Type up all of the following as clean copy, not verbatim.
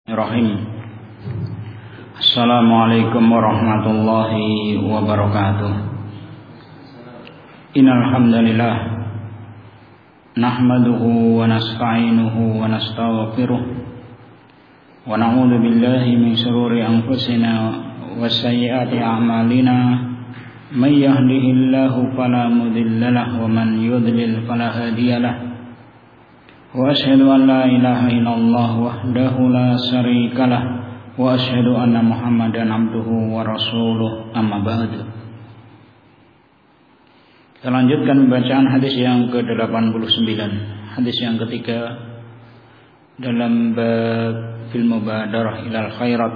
Bismillahirrahmanirrahim. Assalamualaikum warahmatullahi wabarakatuh. Innal hamdalillah nahmaduhu wa nasta'inuhu wa nastaghfiruh wa na'udzu billahi min shururi anfusina wa sayyiati a'malina may yahdihillahu fala mudilla lahu wa man yudlil fala hadiyalah. Wa asyhadu an la ilaha illallah wahdahu la syarika lah wa asyhadu anna Muhammadan abduhu wa rasuluh, amma ba'du. Kita lanjutkan bacaan hadis yang ke-89, hadis yang ketiga dalam bab fil mubadarah ilal khairat.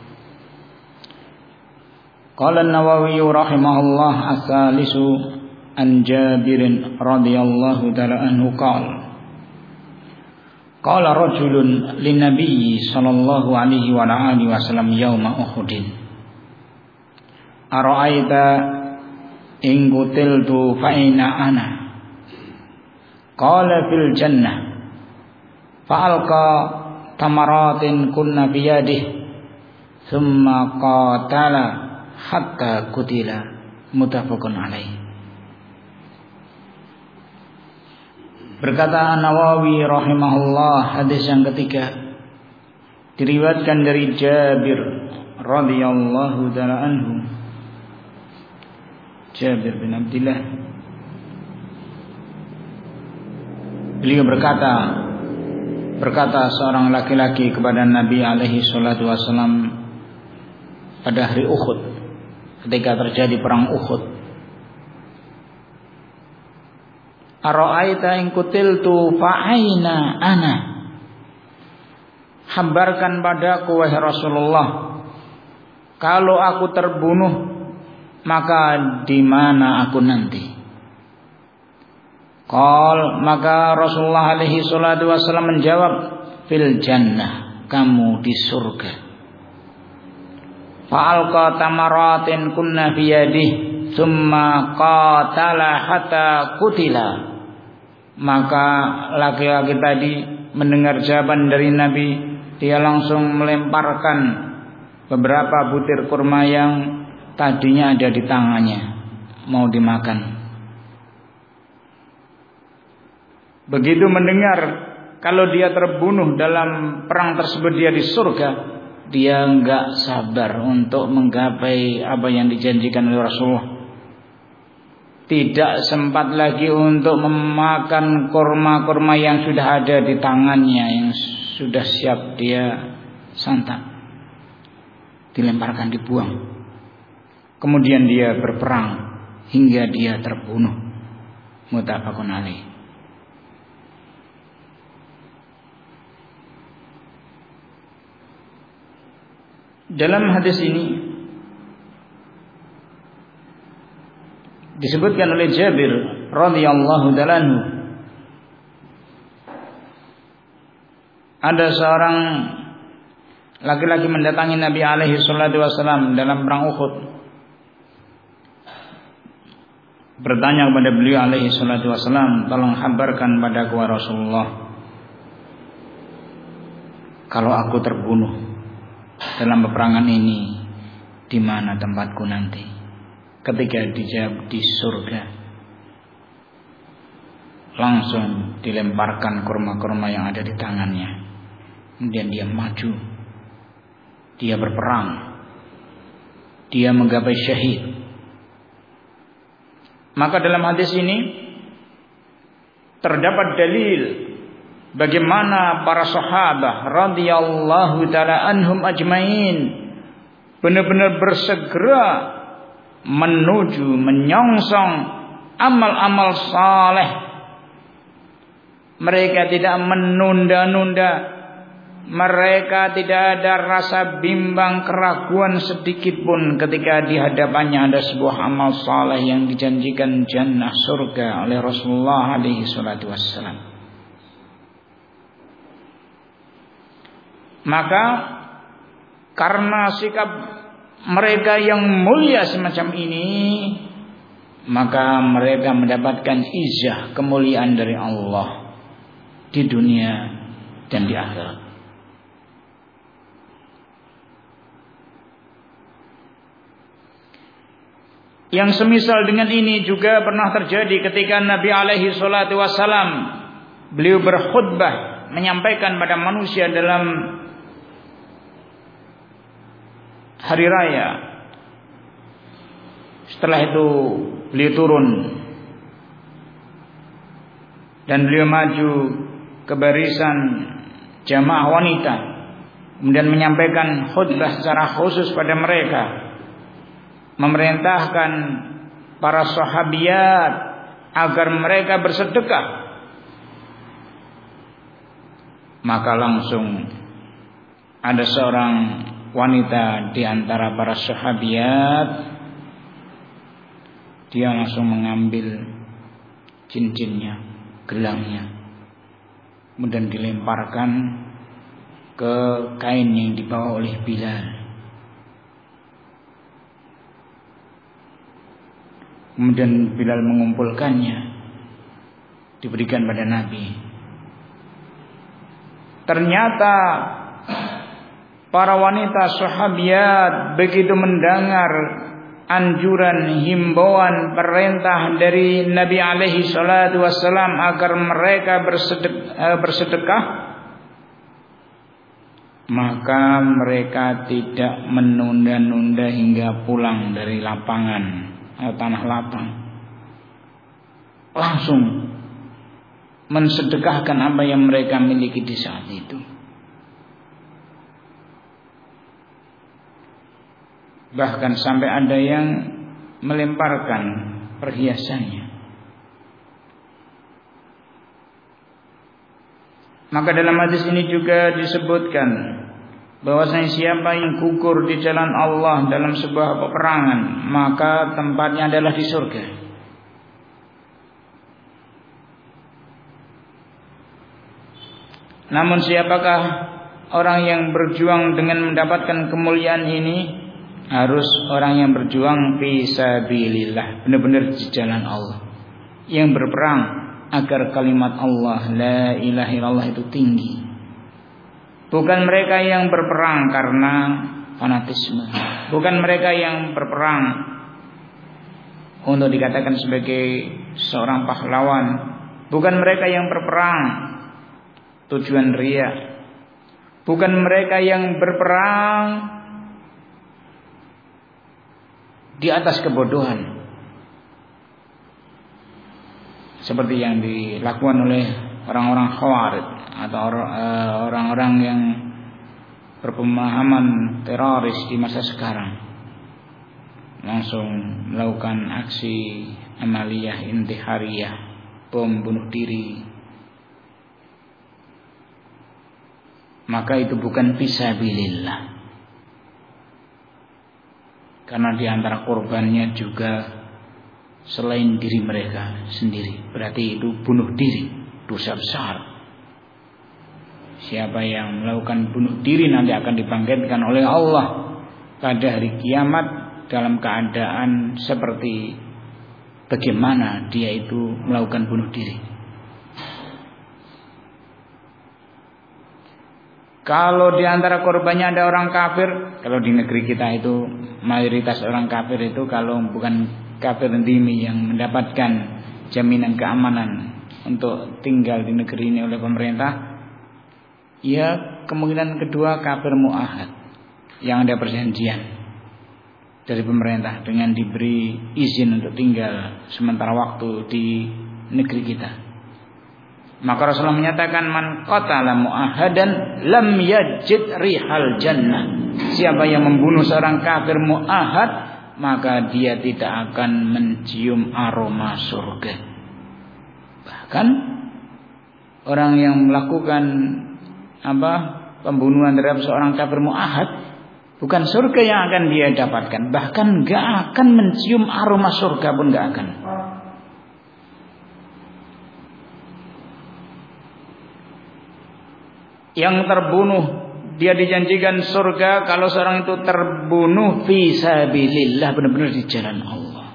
Qala an-Nawawi rahimahullah as-salisu an Jabir radhiyallahu ta'ala anhu qala qala rajulun linnabiyyi sallallahu alaihi wa alihi wasallam yauma Uhudin ara'aita in qutiltu fa aina ana qala fil jannah fa'alqa tamaratin kunna biyadihi thumma qatala hatta qutila, muttafaqun alaih. Berkata Nawawi rahimahullah, hadis yang ketiga diriwayatkan dari Jabir radhiyallahu ta'ala anhu, Jabir bin Abdullah. Beliau berkata seorang laki-laki kepada Nabi alaihi salatu wasallam pada hari Uhud, ketika terjadi perang Uhud, ara'aita in qutiltu fa aina ana, habarkan padaku wahai Rasulullah, kalau aku terbunuh maka di mana aku nanti? Qal, maka Rasulullah alaihi salatu wasallam menjawab, fil jannah, kamu di surga. Fa'alqa tamaratin kunna biyadihi thumma qatala hatta qutila. Maka laki-laki tadi mendengar jawaban dari Nabi, dia langsung melemparkan beberapa butir kurma yang tadinya ada di tangannya, mau dimakan. Begitu mendengar kalau dia terbunuh dalam perang tersebut dia di surga, dia enggak sabar untuk menggapai apa yang dijanjikan oleh Rasulullah. Tidak sempat lagi untuk memakan kurma-kurma yang sudah ada di tangannya, yang sudah siap dia santap. Dilemparkan, dibuang. Kemudian dia berperang hingga dia terbunuh. Muttafaqun alaih. Dalam hadis ini disebutkan oleh Jabir radhiyallahu ta'ala anhu, ada seorang laki-laki mendatangi Nabi alaihi salatu wasallam dalam perang Uhud, bertanya kepada beliau alaihi salatu wasallam, tolong kabarkan padaku Rasulullah, kalau aku terbunuh dalam peperangan ini, di mana tempatku nanti? Ketika dijawab di surga, langsung dilemparkan kurma-kurma yang ada di tangannya. Kemudian dia maju, dia berperang, dia menggapai syahid. Maka dalam hadis ini terdapat dalil bagaimana para sahabat radhiyallahu ta'ala anhum ajmain benar-benar bersegera menuju menyongsong amal-amal saleh. Mereka tidak menunda-nunda, mereka tidak ada rasa bimbang, keraguan sedikit pun ketika di hadapannya ada sebuah amal saleh yang dijanjikan jannah, surga oleh Rasulullah alaihi salatu wassalam. Maka karena sikap mereka yang mulia semacam ini, maka mereka mendapatkan izah, kemuliaan dari Allah di dunia dan di akhirat. Yang semisal dengan ini juga pernah terjadi ketika Nabi alaihi salatu wasalam beliau berkhutbah menyampaikan pada manusia dalam hari raya. Setelah itu beliau turun dan beliau maju ke barisan jamaah wanita, kemudian menyampaikan khutbah secara khusus pada mereka, memerintahkan para sahabiat agar mereka bersedekah. Maka langsung ada seorang wanita di antara para sahabiat, dia langsung mengambil cincinnya, gelangnya, kemudian dilemparkan ke kain yang dibawa oleh Bilal. Kemudian Bilal mengumpulkannya, diberikan pada Nabi. Ternyata para wanita sahabiat begitu mendengar anjuran, himbauan, perintah dari Nabi alaihi salatu wassalam agar mereka bersedekah, maka mereka tidak menunda-nunda hingga pulang dari lapangan tanah lapang, langsung mensedekahkan apa yang mereka miliki di saat itu. Bahkan sampai ada yang melemparkan perhiasannya. Maka dalam hadis ini juga disebutkan bahwasanya siapa yang gugur di jalan Allah dalam sebuah peperangan, maka tempatnya adalah di surga. Namun siapakah orang yang berjuang dengan mendapatkan kemuliaan ini? Harus orang yang berjuang fi sabilillah, benar-benar di jalan Allah, yang berperang agar kalimat Allah la ilaha illallah itu tinggi. Bukan mereka yang berperang karena fanatisme, bukan mereka yang berperang untuk dikatakan sebagai seorang pahlawan, bukan mereka yang berperang tujuan riya, bukan mereka yang berperang di atas kebodohan seperti yang dilakukan oleh orang-orang Khawarij atau orang-orang yang berpemahaman teroris di masa sekarang, langsung melakukan aksi amaliyah intihariyah, bom bunuh diri. Maka itu bukan fisabilillah, karena di antara korbannya juga selain diri mereka sendiri. Berarti itu bunuh diri, dosa besar. Siapa yang melakukan bunuh diri nanti akan dibangkitkan oleh Allah pada hari kiamat dalam keadaan seperti bagaimana dia itu melakukan bunuh diri. Kalau di antara korbannya ada orang kafir, kalau di negeri kita itu mayoritas orang kafir itu, kalau bukan kafir dhimmi yang mendapatkan jaminan keamanan untuk tinggal di negeri ini oleh pemerintah, ya kemungkinan kedua kafir mu'ahad yang ada perjanjian dari pemerintah dengan diberi izin untuk tinggal sementara waktu di negeri kita. Maka Rasulullah menyatakan, man qatala mu'ahadan lam yajid rihal jannah. Siapa yang membunuh seorang kafir mu'ahad, maka dia tidak akan mencium aroma surga. Bahkan orang yang melakukan pembunuhan terhadap seorang kafir mu'ahad, bukan surga yang akan dia dapatkan, bahkan gak akan mencium aroma surga pun gak akan. Yang terbunuh dia dijanjikan surga kalau seorang itu terbunuh fi sabilillah, benar-benar di jalan Allah.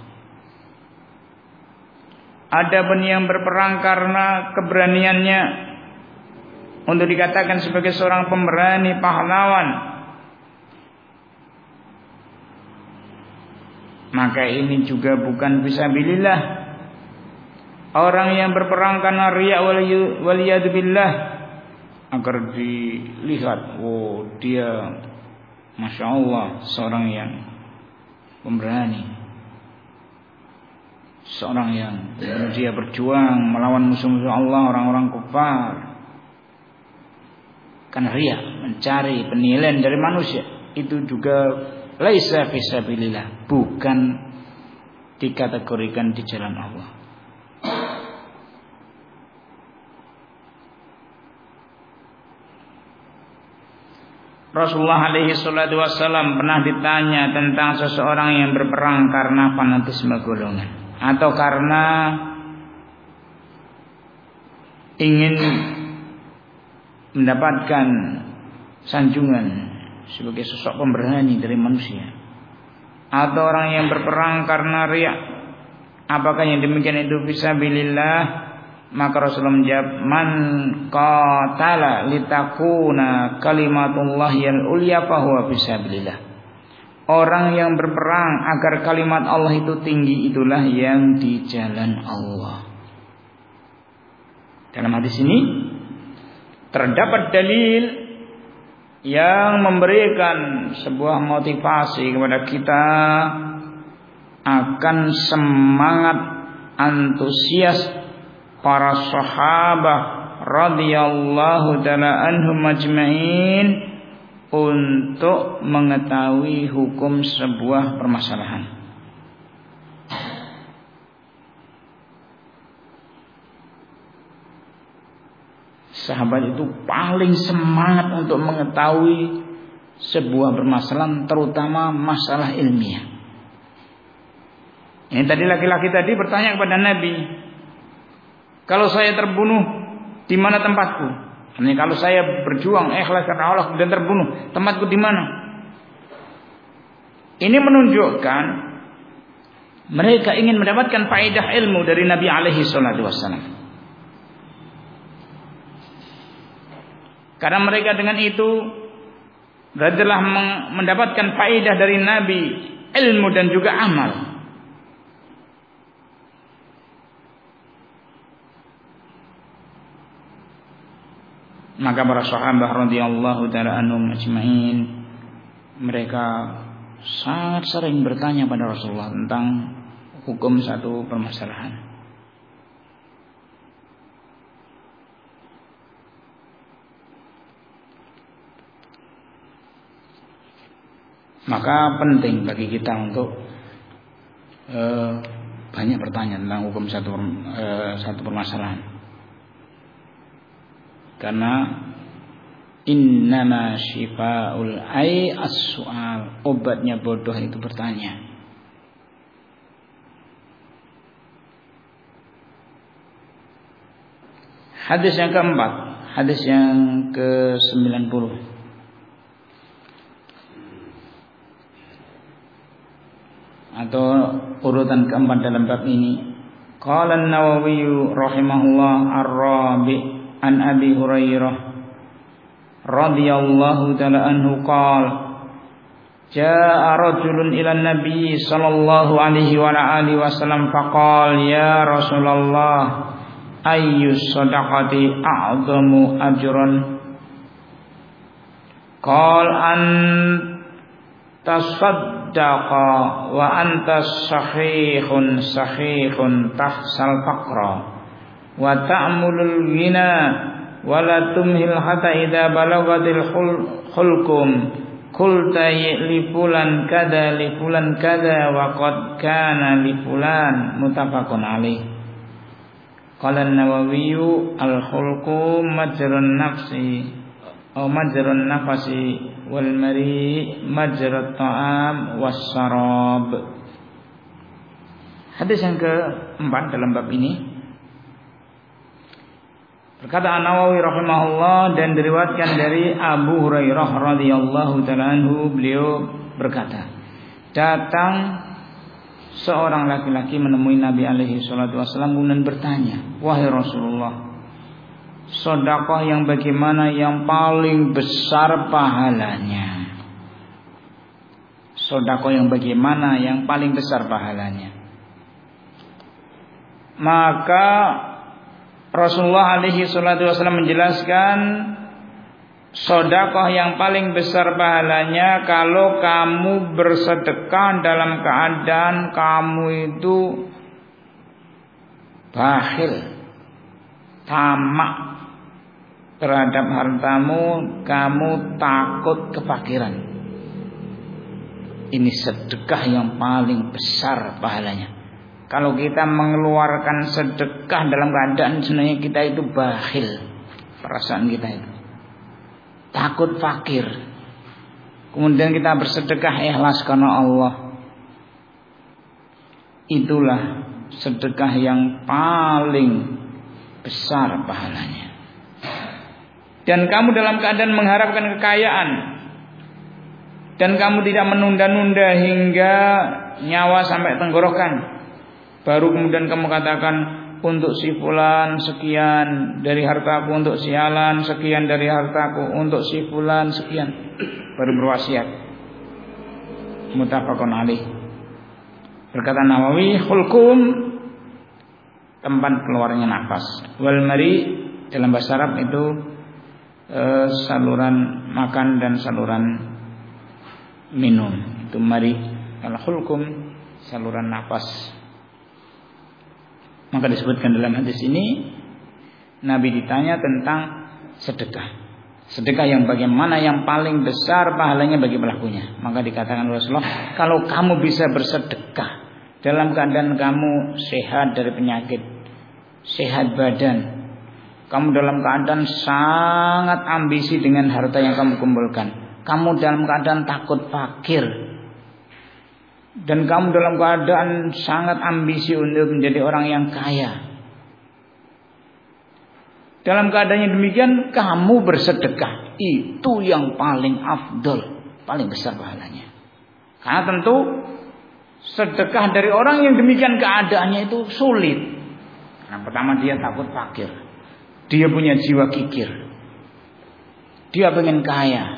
Adapun yang berperang karena keberaniannya untuk dikatakan sebagai seorang pemberani, pahlawan, maka ini juga bukan fisabilillah. Orang yang berperang karena riya waliyadzubillah, agar dilihat, oh dia Masya Allah seorang yang pemberani, seorang yang dia berjuang melawan musuh-musuh Allah, orang-orang kufar, karena riya, mencari penilaian dari manusia, itu juga laisa fisabilillah, bukan dikategorikan di jalan Allah. Rasulullah alaihi salatu wassalam pernah ditanya tentang seseorang yang berperang karena fanatisme golongan atau karena ingin mendapatkan sanjungan sebagai sosok pemberani dari manusia, atau orang yang berperang karena riya, apakah yang demikian itu fisabilillah? Maka Rasulullah menjawab, man qatala litakuna kalimatullahi al-ulya fahuwa fisabilillah. Orang yang berperang agar kalimat Allah itu tinggi, itulah yang di jalan Allah. Dalam hadis ini terdapat dalil yang memberikan sebuah motivasi kepada kita akan semangat antusias para sahabat radhiyallahu ta'ala anhum ajma'in untuk mengetahui hukum sebuah permasalahan. Sahabat itu paling semangat untuk mengetahui sebuah permasalahan, terutama masalah ilmiah. Ini tadi laki-laki tadi bertanya kepada Nabi, kalau saya terbunuh, di mana tempatku? Ini kalau saya berjuang ikhlas karena Allah dan terbunuh, tempatku di mana? Ini menunjukkan mereka ingin mendapatkan faedah ilmu dari Nabi alaihi salatu wassalam. Karena mereka dengan itu telah mendapatkan faedah dari Nabi, ilmu dan juga amal. Maka para sahabat radhiyallahu ta'ala anhum ajma'in, mereka sangat sering bertanya pada Rasulullah tentang hukum satu permasalahan. Maka penting bagi kita untuk banyak bertanya tentang hukum satu permasalahan. Karena innama syifa'ul ai as-su'al, obatnya bodoh itu bertanya. Hadis yang keempat, hadis yang ke-90. Atau urutan keempat dalam bab ini. Qala an-Nawawi rahimahullah ar-rabi' an Abi Hurairah radhiyallahu ta'ala anhu qala jaa'a rajulun ila an-nabi sallallahu alaihi wa alihi wasallam faqala ya Rasulullah ayyu shadaqati a'zamu ajran qala an tasaddaqa wa anta sahihun tahsal faqra wa ta'mulul ghina wa la tumhil hatta idza balagatil khulqum qulta li fulan kada wa qad kana li fulan muttafaqun alaih. Qala an-Nawawi al-khulqu majrun nafsi aw majrun nafasi wal mari majrat ta'am was sarab. Hadis yang keempat dalam bab ini, berkata An-Nawawi rahimahullah, dan diriwayatkan dari Abu Hurairah radhiyallahu ta'ala anhu, beliau berkata, datang seorang laki-laki menemui Nabi alaihi salatu wasallam kemudian bertanya, wahai Rasulullah, sedekah yang bagaimana yang paling besar pahalanya? sedekah yang bagaimana yang paling besar pahalanya. Maka Rasulullah alaihi salatu wasallam menjelaskan sedekah yang paling besar pahalanya kalau kamu bersedekah dalam keadaan kamu itu bakhil, tamak terhadap hartamu, kamu takut kefakiran. Ini sedekah yang paling besar pahalanya. Kalau kita mengeluarkan sedekah dalam keadaan sebenarnya kita itu bakhil, perasaan kita itu takut fakir, kemudian kita bersedekah ikhlas karena Allah, itulah sedekah yang paling besar pahalanya. Dan kamu dalam keadaan mengharapkan kekayaan, dan kamu tidak menunda-nunda hingga nyawa sampai tenggorokan, baru kemudian kamu katakan, untuk si fulan sekian dari hartaku, untuk si alan sekian dari hartaku, untuk si fulan sekian, baru berwasiat. Muttafaqun alaih. Berkata Nawawi, hulkum tempat keluarnya nafas, wal mari dalam bahasa Arab itu saluran makan dan saluran minum, itu mari. Kalau hulkum saluran nafas. Maka disebutkan dalam hadis ini, Nabi ditanya tentang sedekah. Sedekah yang bagaimana yang paling besar pahalanya bagi pelakunya. Maka dikatakan Rasulullah, kalau kamu bisa bersedekah dalam keadaan kamu sehat dari penyakit, sehat badan, kamu dalam keadaan sangat ambisi dengan harta yang kamu kumpulkan, kamu dalam keadaan takut fakir, dan kamu dalam keadaan sangat ambisi untuk menjadi orang yang kaya. Dalam keadaannya demikian, kamu bersedekah, itu yang paling afdol, paling besar pahalanya. Karena tentu sedekah dari orang yang demikian keadaannya itu sulit. Karena pertama dia takut fakir, dia punya jiwa kikir, dia pengen kaya.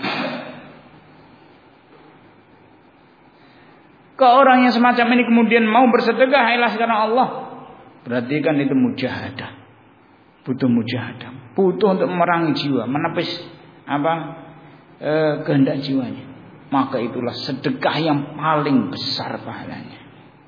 Ke orang yang semacam ini kemudian mau bersedekah ikhlas karena Allah, berarti kan itu mujahadah, butuh mujahadah, butuh untuk memerangi jiwa, menepis kehendak jiwanya. Maka itulah sedekah yang paling besar pahalanya.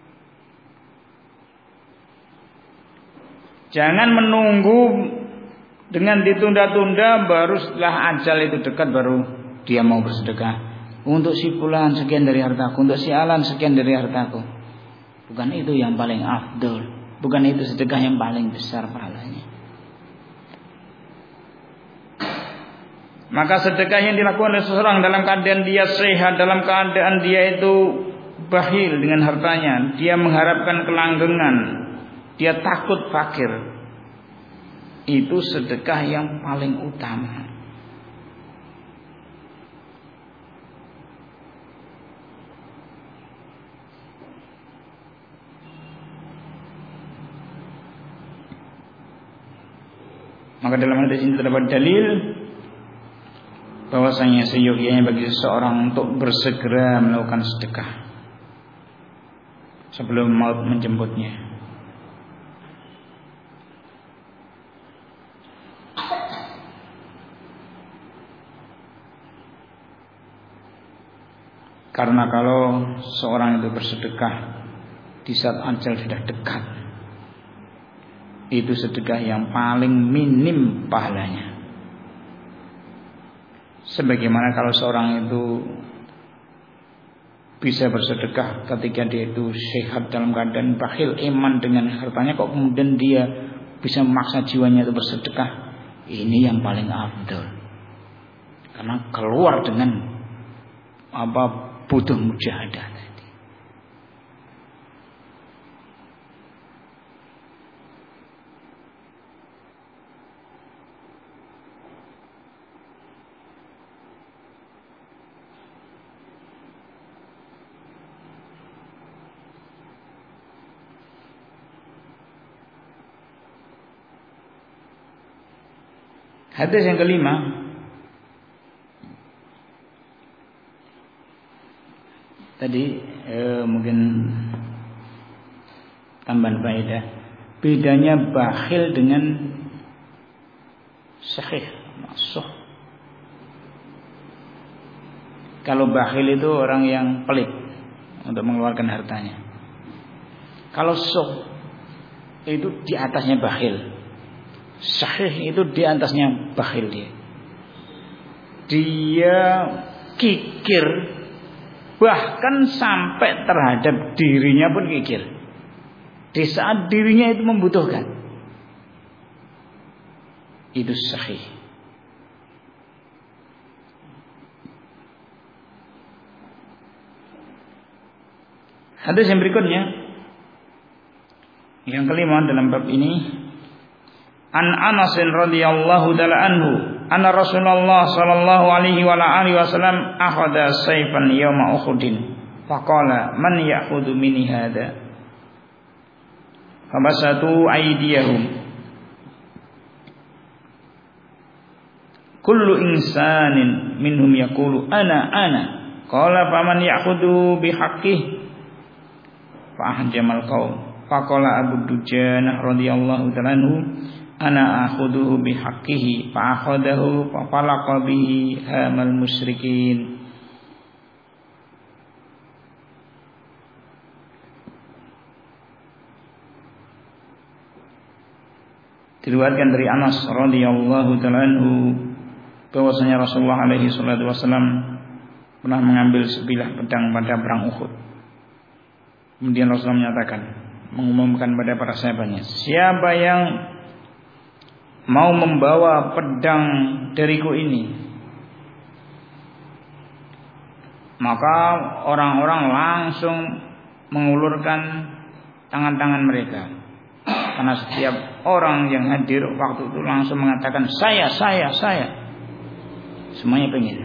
Jangan menunggu dengan ditunda-tunda, baru setelah ajal itu dekat baru dia mau bersedekah. Untuk si fulan sekian dari hartaku, untuk si alan sekian dari hartaku. Bukan itu yang paling afdol, bukan itu sedekah yang paling besar pahalanya. Maka sedekah yang dilakukan oleh seseorang dalam keadaan dia sehat, dalam keadaan dia itu bakhil dengan hartanya, dia mengharapkan kelanggengan, dia takut fakir, itu sedekah yang paling utama. Maka dalam hadis ini terdapat dalil bahwasanya seyogyanya bagi seseorang untuk bersegera melakukan sedekah sebelum maut menjemputnya. Karena kalau seorang itu bersedekah di saat ajal sudah dekat, itu sedekah yang paling minim pahalanya. Sebagaimana kalau seorang itu bisa bersedekah ketika dia itu sehat dalam keadaan bakhil, iman dengan hartanya, kok kemudian dia bisa memaksa jiwanya itu bersedekah, ini yang paling afdol. Karena keluar dengan butuh mujahadah. Hadis yang kelima, Tadi mungkin tambahan faedah. Bedanya bakhil dengan syahih, nasuh. Kalau bakhil itu orang yang pelit untuk mengeluarkan hartanya. Kalau suh itu di atasnya bakhil. Syahih itu di atasnya bakhil dia. Dia kikir, bahkan sampai terhadap dirinya pun kikir. Di saat dirinya itu membutuhkan, itu sahih. Hadis yang berikutnya, yang kelima dalam bab ini, an Anas radhiyallahu taala anhu, anna Rasulullah sallallahu alaihi wa alihi wasallam akhadha sayfan yauma Uhudin, faqala man ya'khudhu minni hadha, fabasatu aydiyahum, kullu insanin minhum yaqulu ana, qala faman ya'khudhu bihaqqihi, fa ahjamal qaum, faqala Abu Dujanah radhiyallahu ta'ala anhu, ana akhudhuhu bihaqqihi, fa akhadahu fa falaqa bihi hamal musyrikin. Diriwayatkan dari Anas radhiyallahu ta'ala anhu bahwasanya Rasulullah alaihi salatu wasallam pernah mengambil sebilah pedang pada perang Uhud. Kemudian Rasulullah menyatakan, mengumumkan pada para sahabatnya, siapa yang mau membawa pedang dariku ini, maka orang-orang langsung mengulurkan tangan-tangan mereka. Karena setiap orang yang hadir waktu itu langsung mengatakan saya. Semuanya pengen.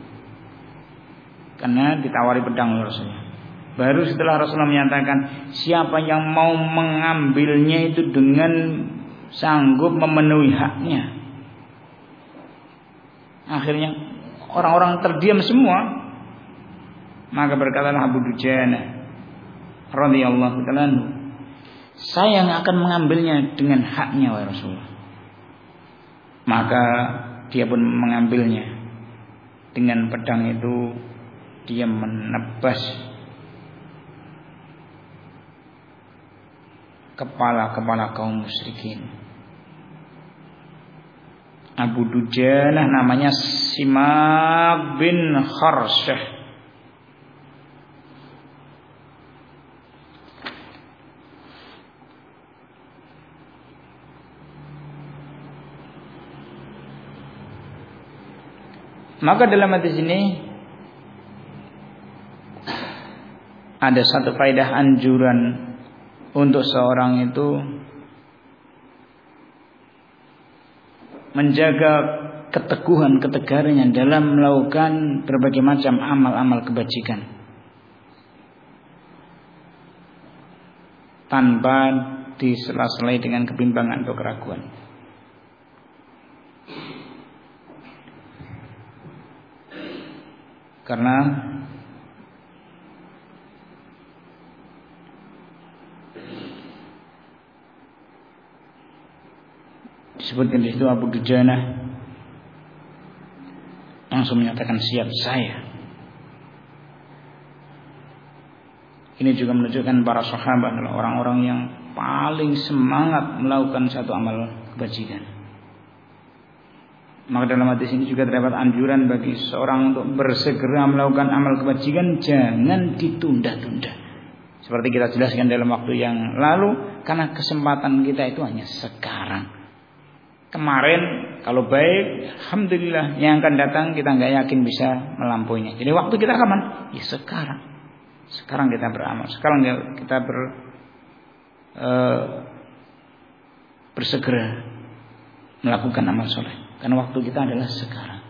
Karena ditawari pedang oleh Rasulullah. Baru setelah Rasulullah menyatakan siapa yang mau mengambilnya itu dengan sanggup memenuhi haknya. Akhirnya orang-orang terdiam semua. Maka berkatalah Abu Dujanah radhiyallahu ta'ala anhu, saya yang akan mengambilnya dengan haknya wahai Rasulullah. Maka dia pun mengambilnya. Dengan pedang itu dia menebas kepala-kepala kaum musyrikin. Abu Dujanah namanya Simak bin Kharsyah. Maka dalam hadis ini ada satu faedah anjuran untuk seorang itu menjaga keteguhan, ketegarannya dalam melakukan berbagai macam amal-amal kebajikan tanpa disela-selai dengan kebimbangan atau keraguan. Karena disebutkan di situ Abu Dujanah langsung menyatakan siap saya. Ini juga menunjukkan para sahabat adalah orang-orang yang paling semangat melakukan satu amal kebajikan. Maka dalam hadis ini juga terdapat anjuran bagi seorang untuk bersegera melakukan amal kebajikan, jangan ditunda-tunda. Seperti kita jelaskan dalam waktu yang lalu, karena kesempatan kita itu hanya sekarang. Kemarin kalau baik, alhamdulillah, yang akan datang kita nggak yakin bisa melampauinya. Jadi waktu kita kapan? Ya sekarang. Sekarang kita beramal. Sekarang kita bersegera melakukan amal soleh. Karena waktu kita adalah sekarang.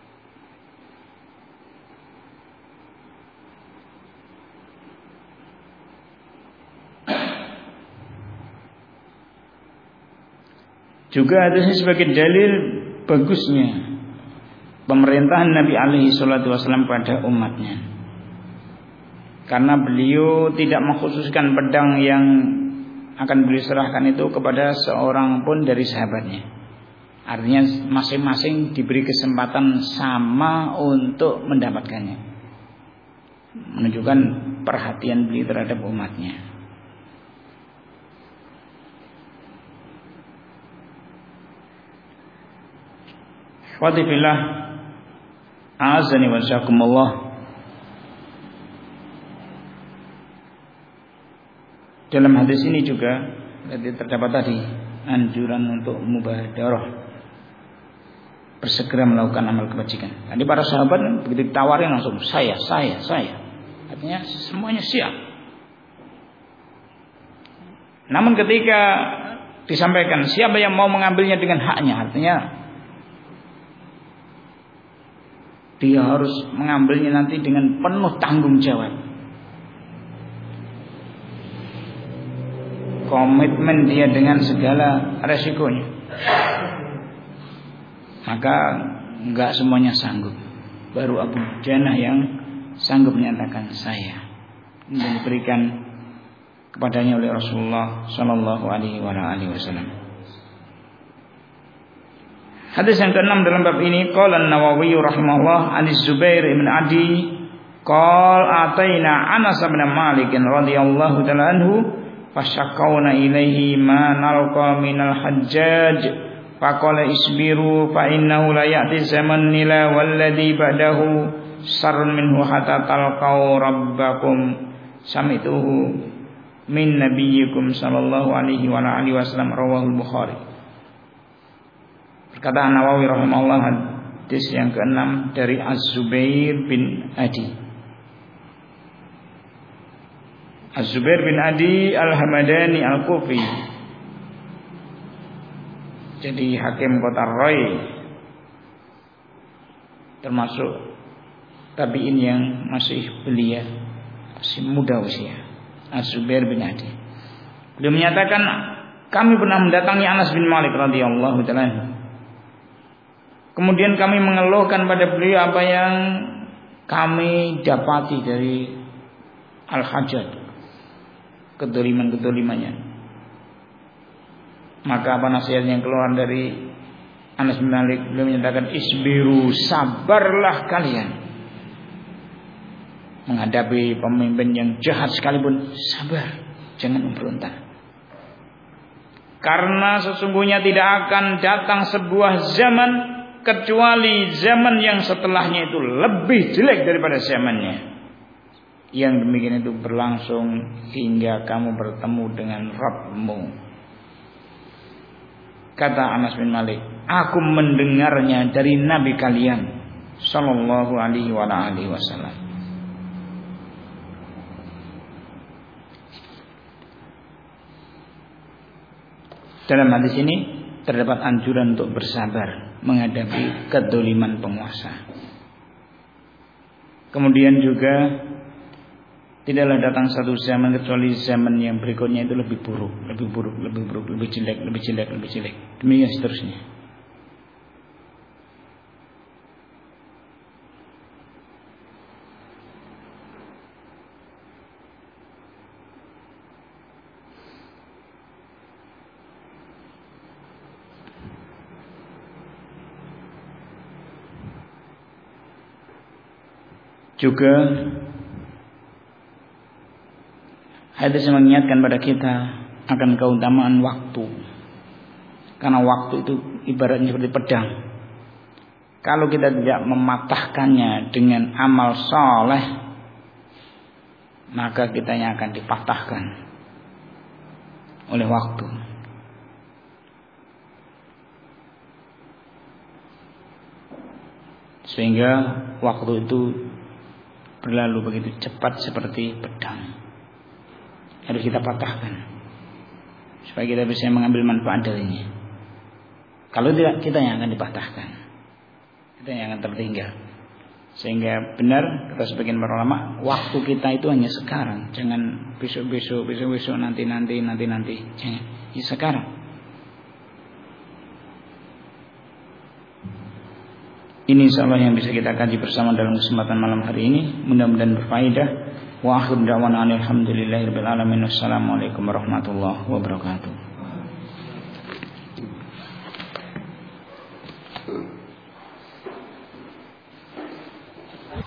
Juga hadisnya sebagai dalil bagusnya pemerintahan Nabi alaihi salatu wasallam pada umatnya. Karena beliau tidak mengkhususkan pedang yang akan beliau serahkan itu kepada seorang pun dari sahabatnya. Artinya masing-masing diberi kesempatan sama untuk mendapatkannya. Menunjukkan perhatian beliau terhadap umatnya. Wadifillah azani wa syakumullah. Dalam hadis ini juga terdapat tadi anjuran untuk mubadarah, bersegera melakukan amal kebajikan. Tadi para sahabat begitu ditawarin langsung saya. Artinya semuanya siap. Namun ketika disampaikan siapa yang mau mengambilnya dengan haknya, artinya dia harus mengambilnya nanti dengan penuh tanggung jawab. Komitmen dia dengan segala resikonya. Maka enggak semuanya sanggup. Baru Abu Janah yang sanggup menyatakan saya. Ini diberikan kepadanya oleh Rasulullah sallallahu alaihi wasallam. Hadis yang ke-6 dalam bab ini, qala An-Nawawi rahimahullah an Zubair bin Adi qala ataina Anas bin Malik radhiyallahu ta'ala anhu fasyakawna ilaihi ma nalqa minal hajjaj faqala isbiru fa innahu la ya'ti zaman nila walladhi ba'dahu sarun minhu hatta talqau rabbakum samituhu min nabiyyikum sallallahu alaihi wa alihi wasallam rawahul Bukhari. Berkata Nawawi rahimahullah, hadis yang ke-6 dari Az-Zubair bin Adi. Az-Zubair bin Adi Al-Hamadani Al-Kufi, jadi hakim kota Roy, termasuk tabi'in yang masih belia, masih muda usia. Az-Zubair bin Adi, beliau menyatakan kami pernah mendatangi Anas bin Malik radhiyallahu ta'ala. Kemudian kami mengeluhkan pada beliau apa yang kami dapati dari Al-Hajjaj, kedolimannya. Maka apa nasihat yang keluar dari Anas bin Malik? Beliau menyatakan isbiru, sabarlah kalian menghadapi pemimpin yang jahat sekalipun, sabar, jangan memberontak. Karena sesungguhnya tidak akan datang sebuah zaman kecuali zaman yang setelahnya itu lebih jelek daripada zamannya. Yang demikian itu berlangsung hingga kamu bertemu dengan Rabbmu. Kata Anas bin Malik, aku mendengarnya dari Nabi kalian sallallahu alaihi wasallam. Dalam hadis ini terdapat anjuran untuk bersabar menghadapi kedoliman penguasa. Kemudian juga tidaklah datang satu zaman kecuali zaman yang berikutnya itu lebih buruk, lebih jelek. Demikian seterusnya. Juga hadis mengingatkan pada kita akan keutamaan waktu. Karena waktu itu ibaratnya seperti pedang. Kalau kita tidak mematahkannya dengan amal saleh, maka kita yang akan dipatahkan oleh waktu. Sehingga waktu itu berlalu begitu cepat seperti pedang. Harus kita patahkan supaya kita bisa mengambil manfaat darinya. Kalau tidak, kita yang akan dipatahkan, kita yang akan tertinggal. Sehingga benar kata sebagian para ulama, waktu kita itu hanya sekarang. Jangan besok, nanti. Jangan, ya sekarang. Ini insyaallah yang bisa kita kaji bersama dalam kesempatan malam hari ini. Mudah-mudahan berfaedah Wa akhir da'wana alhamdulillahirabbil alamin. Wassalamualaikum warahmatullahi wabarakatuh.